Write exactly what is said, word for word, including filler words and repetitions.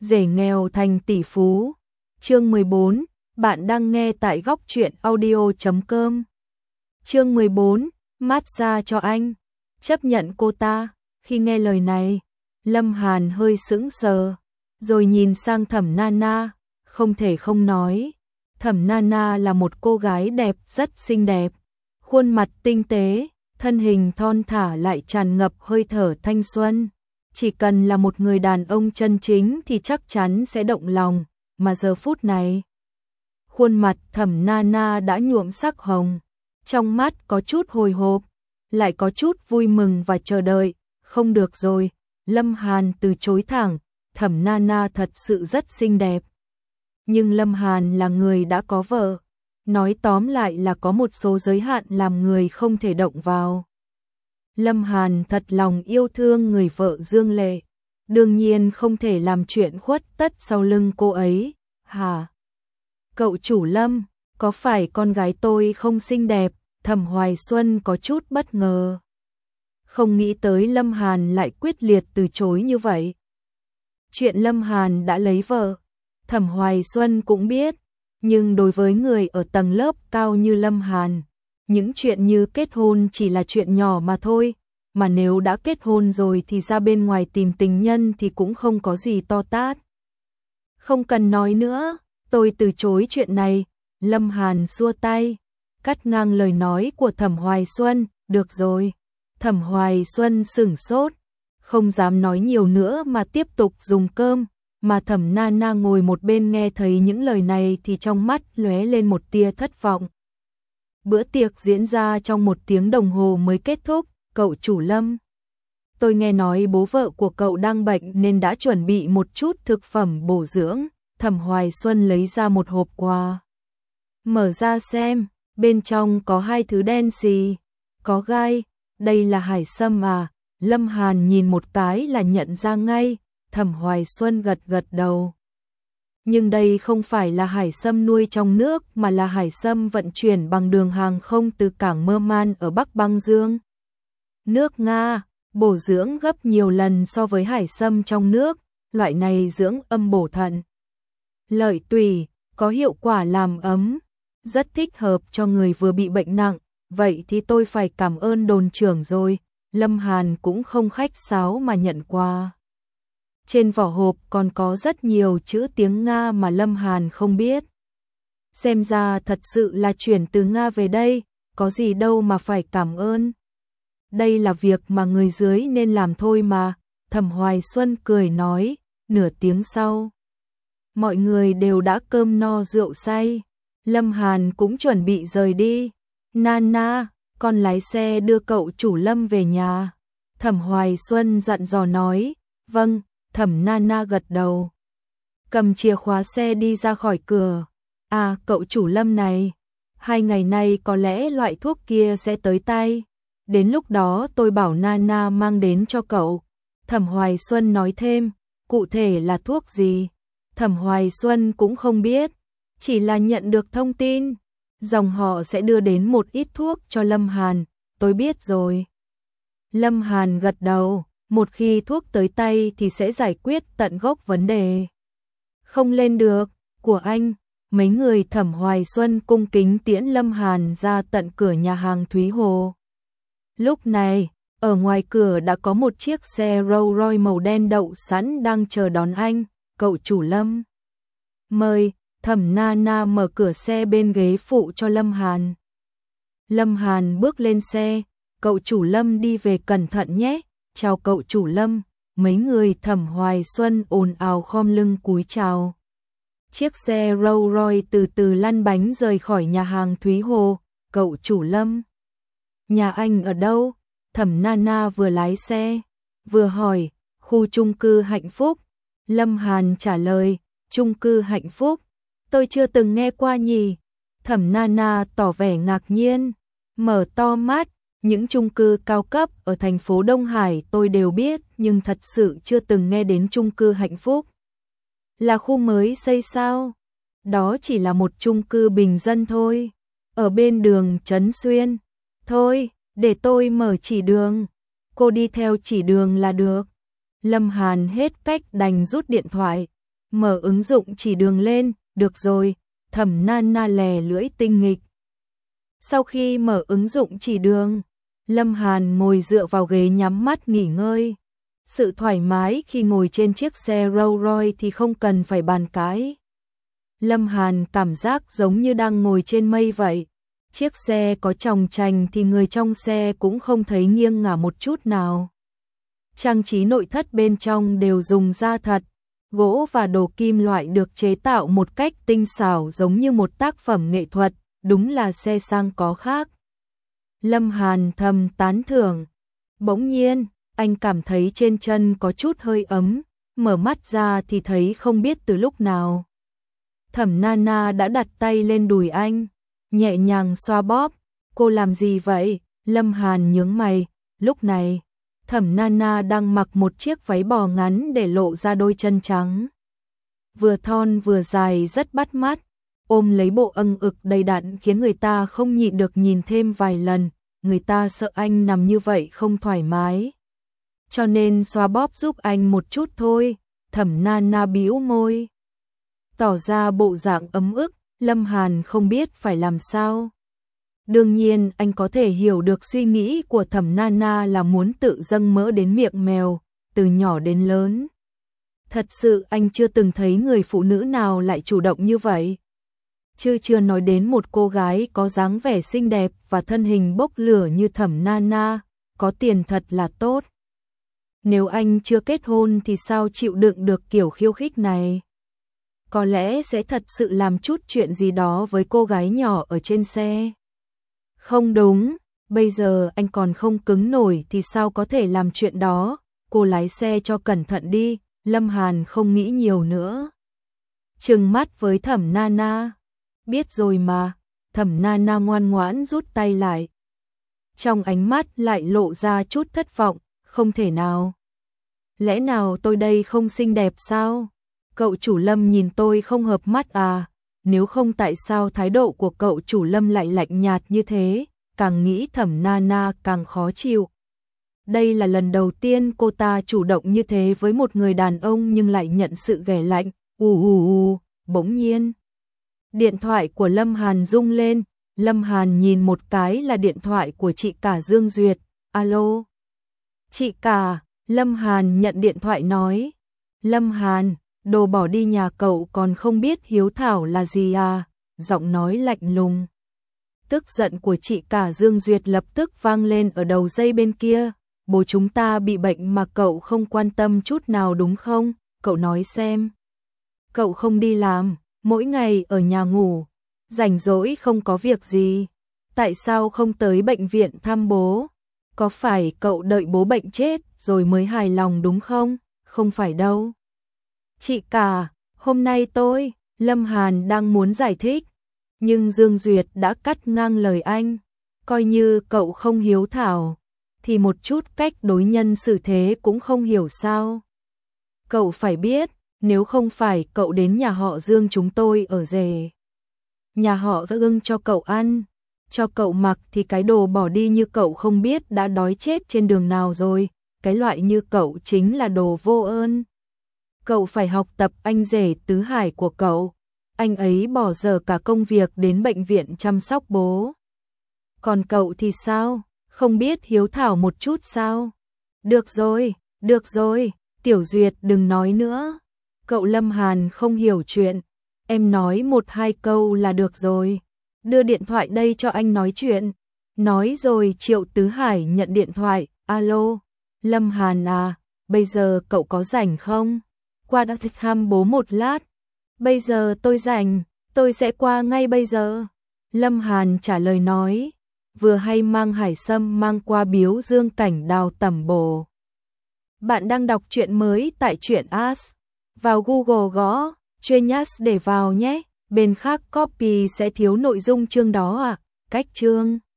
rể nghèo thành tỷ phú. Chương mười bốn, bạn đang nghe tại góc truyện audio chấm com. Chương mười bốn, massage cho anh. Chấp nhận cô ta. Khi nghe lời này, Lâm Hàn hơi sững sờ, rồi nhìn sang Thẩm Nana, không thể không nói. Thẩm Nana là một cô gái đẹp, rất xinh đẹp, khuôn mặt tinh tế, thân hình thon thả lại tràn ngập hơi thở thanh xuân. Chỉ cần là một người đàn ông chân chính thì chắc chắn sẽ động lòng, mà giờ phút này, khuôn mặt Thẩm Nana đã nhuộm sắc hồng, trong mắt có chút hồi hộp, lại có chút vui mừng và chờ đợi. Không được rồi, Lâm Hàn từ chối thẳng, Thẩm Nana thật sự rất xinh đẹp. Nhưng Lâm Hàn là người đã có vợ, nói tóm lại là có một số giới hạn làm người không thể động vào. Lâm Hàn thật lòng yêu thương người vợ Dương Lệ, đương nhiên không thể làm chuyện khuất tất sau lưng cô ấy. Hả? Cậu chủ Lâm, có phải con gái tôi không xinh đẹp? Thẩm Hoài Xuân có chút bất ngờ. Không nghĩ tới Lâm Hàn lại quyết liệt từ chối như vậy. Chuyện Lâm Hàn đã lấy vợ, Thẩm Hoài Xuân cũng biết, nhưng đối với người ở tầng lớp cao như Lâm Hàn, những chuyện như kết hôn chỉ là chuyện nhỏ mà thôi, mà nếu đã kết hôn rồi thì ra bên ngoài tìm tình nhân thì cũng không có gì to tát. Không cần nói nữa, tôi từ chối chuyện này. Lâm Hàn xua tay, cắt ngang lời nói của Thẩm Hoài Xuân. Được rồi. Thẩm Hoài Xuân sửng sốt, không dám nói nhiều nữa mà tiếp tục dùng cơm, mà Thẩm Nana ngồi một bên nghe thấy những lời này thì trong mắt lóe lên một tia thất vọng. Bữa tiệc diễn ra trong một tiếng đồng hồ mới kết thúc. Cậu chủ Lâm, tôi nghe nói bố vợ của cậu đang bệnh nên đã chuẩn bị một chút thực phẩm bổ dưỡng. Thẩm Hoài Xuân lấy ra một hộp quà, mở ra xem, bên trong có hai thứ đen xì, có gai. Đây là hải sâm à? Lâm Hàn nhìn một cái là nhận ra ngay. Thẩm Hoài Xuân gật gật đầu. Nhưng đây không phải là hải sâm nuôi trong nước mà là hải sâm vận chuyển bằng đường hàng không từ cảng Murman ở Bắc Băng Dương. Nước Nga, bổ dưỡng gấp nhiều lần so với hải sâm trong nước, loại này dưỡng âm bổ thận, lợi tủy, có hiệu quả làm ấm, rất thích hợp cho người vừa bị bệnh nặng. Vậy thì tôi phải cảm ơn đồn trưởng rồi. Lâm Hàn cũng không khách sáo mà nhận quà. Trên vỏ hộp còn có rất nhiều chữ tiếng Nga mà Lâm Hàn không biết. Xem ra thật sự là chuyển từ Nga về đây, có gì đâu mà phải cảm ơn. Đây là việc mà người dưới nên làm thôi mà. Thẩm Hoài Xuân cười nói. Nửa tiếng sau, mọi người đều đã cơm no rượu say. Lâm Hàn cũng chuẩn bị rời đi. Nana, con lái xe đưa cậu chủ Lâm về nhà. Thẩm Hoài Xuân dặn dò nói. Vâng. Thẩm Nana gật đầu, cầm chìa khóa xe đi ra khỏi cửa. À, cậu chủ Lâm này, hai ngày nay có lẽ loại thuốc kia sẽ tới tay. Đến lúc đó tôi bảo Nana mang đến cho cậu. Thẩm Hoài Xuân nói thêm. Cụ thể là thuốc gì? Thẩm Hoài Xuân cũng không biết, chỉ là nhận được thông tin dòng họ sẽ đưa đến một ít thuốc cho Lâm Hàn. Tôi biết rồi. Lâm Hàn gật đầu, một khi thuốc tới tay thì sẽ giải quyết tận gốc vấn đề. Không lên được, của anh. Mấy người Thẩm Hoài Xuân cung kính tiễn Lâm Hàn ra tận cửa nhà hàng Thúy Hồ. Lúc này, ở ngoài cửa đã có một chiếc xe Rolls Royce màu đen đậu sẵn đang chờ đón anh. Cậu chủ Lâm, mời. Thẩm Nana mở cửa xe bên ghế phụ cho Lâm Hàn. Lâm Hàn bước lên xe. Cậu chủ Lâm đi về cẩn thận nhé. Chào cậu chủ Lâm. Mấy người Thẩm Hoài Xuân ồn ào khom lưng cúi chào. Chiếc xe Rolls Royce từ từ lăn bánh rời khỏi nhà hàng Thúy Hồ. Cậu chủ Lâm, nhà anh ở đâu? Thẩm Nana vừa lái xe vừa hỏi. Khu chung cư Hạnh Phúc. Lâm Hàn trả lời. Chung cư Hạnh Phúc? Tôi chưa từng nghe qua nhỉ. Thẩm Nana tỏ vẻ ngạc nhiên, mở to mắt. Những chung cư cao cấp ở thành phố Đông Hải tôi đều biết, nhưng thật sự chưa từng nghe đến chung cư Hạnh Phúc. Là khu mới xây sao? Đó chỉ là một chung cư bình dân thôi, ở bên đường Trấn Xuyên. Thôi, để tôi mở chỉ đường, cô đi theo chỉ đường là được. Lâm Hàn hết cách đành rút điện thoại, mở ứng dụng chỉ đường lên, được rồi, Thẩm Nana lè lưỡi tinh nghịch. Sau khi mở ứng dụng chỉ đường, Lâm Hàn ngồi dựa vào ghế nhắm mắt nghỉ ngơi. Sự thoải mái khi ngồi trên chiếc xe Rolls Royce thì không cần phải bàn cãi. Lâm Hàn cảm giác giống như đang ngồi trên mây vậy. Chiếc xe có tròng trành thì người trong xe cũng không thấy nghiêng ngả một chút nào. Trang trí nội thất bên trong đều dùng da thật, gỗ và đồ kim loại được chế tạo một cách tinh xảo giống như một tác phẩm nghệ thuật, đúng là xe sang có khác. Lâm Hàn thầm tán thưởng. Bỗng nhiên, anh cảm thấy trên chân có chút hơi ấm, mở mắt ra thì thấy không biết từ lúc nào. Thẩm Nana đã đặt tay lên đùi anh, nhẹ nhàng xoa bóp. Cô làm gì vậy? Lâm Hàn nhướng mày. Lúc này, Thẩm Nana đang mặc một chiếc váy bò ngắn để lộ ra đôi chân trắng. Vừa thon vừa dài rất bắt mắt, ôm lấy bộ âng ực đầy đặn khiến người ta không nhịn được nhìn thêm vài lần. Người ta sợ anh nằm như vậy không thoải mái, cho nên xoa bóp giúp anh một chút thôi. Thẩm Nana bĩu môi, tỏ ra bộ dạng ấm ức. Lâm Hàn không biết phải làm sao. Đương nhiên anh có thể hiểu được suy nghĩ của Thẩm Nana là muốn tự dâng mỡ đến miệng mèo, từ nhỏ đến lớn. Thật sự anh chưa từng thấy người phụ nữ nào lại chủ động như vậy. Chứ chưa nói đến một cô gái có dáng vẻ xinh đẹp và thân hình bốc lửa như Thẩm Nana, có tiền thật là tốt. Nếu anh chưa kết hôn thì sao chịu đựng được kiểu khiêu khích này? Có lẽ sẽ thật sự làm chút chuyện gì đó với cô gái nhỏ ở trên xe. Không đúng, bây giờ anh còn không cứng nổi thì sao có thể làm chuyện đó. Cô lái xe cho cẩn thận đi. Lâm Hàn không nghĩ nhiều nữa, trừng mắt với Thẩm Nana. Biết rồi mà. Thẩm Nana ngoan ngoãn rút tay lại, trong ánh mắt lại lộ ra chút thất vọng. Không thể nào. Lẽ nào tôi đây không xinh đẹp sao? Cậu chủ Lâm nhìn tôi không hợp mắt à? Nếu không tại sao thái độ của cậu chủ Lâm lại lạnh nhạt như thế? Càng nghĩ Thẩm Nana càng khó chịu. Đây là lần đầu tiên cô ta chủ động như thế với một người đàn ông nhưng lại nhận sự ghẻ lạnh. Ù ù ù, bỗng nhiên điện thoại của Lâm Hàn rung lên. Lâm Hàn nhìn một cái là điện thoại của chị cả Dương Duyệt. Alo? Chị cả. Lâm Hàn nhận điện thoại nói. Lâm Hàn, đồ bỏ đi nhà cậu còn không biết hiếu thảo là gì à? Giọng nói lạnh lùng, tức giận của chị cả Dương Duyệt lập tức vang lên ở đầu dây bên kia. Bố chúng ta bị bệnh mà cậu không quan tâm chút nào đúng không? Cậu nói xem. Cậu không đi làm, mỗi ngày ở nhà ngủ, rảnh rỗi không có việc gì. Tại sao không tới bệnh viện thăm bố? Có phải cậu đợi bố bệnh chết rồi mới hài lòng đúng không? Không phải đâu. Chị cả, hôm nay tôi, Lâm Hàn đang muốn giải thích, nhưng Dương Duyệt đã cắt ngang lời anh. Coi như cậu không hiếu thảo, thì một chút cách đối nhân xử thế cũng không hiểu sao? Cậu phải biết, nếu không phải cậu đến nhà họ Dương chúng tôi ở rể, nhà họ Dương cho cậu ăn, cho cậu mặc thì cái đồ bỏ đi như cậu không biết đã đói chết trên đường nào rồi. Cái loại như cậu chính là đồ vô ơn. Cậu phải học tập anh rể tứ hải của cậu. Anh ấy bỏ giờ cả công việc đến bệnh viện chăm sóc bố. Còn cậu thì sao? Không biết hiếu thảo một chút sao? Được rồi, được rồi, Tiểu Duyệt đừng nói nữa. Cậu Lâm Hàn không hiểu chuyện. Em nói một hai câu là được rồi. Đưa điện thoại đây cho anh nói chuyện. Nói rồi Triệu Tứ Hải nhận điện thoại. Alo, Lâm Hàn à, bây giờ cậu có rảnh không? Qua đã thăm bố một lát. Bây giờ tôi rảnh, tôi sẽ qua ngay bây giờ. Lâm Hàn trả lời nói, vừa hay mang hải sâm mang qua biếu Dương Cảnh Đào tẩm bổ. Bạn đang đọc truyện mới tại truyện As. Vào Google gõ Genius để vào nhé. Bên khác copy sẽ thiếu nội dung chương đó à. Cách chương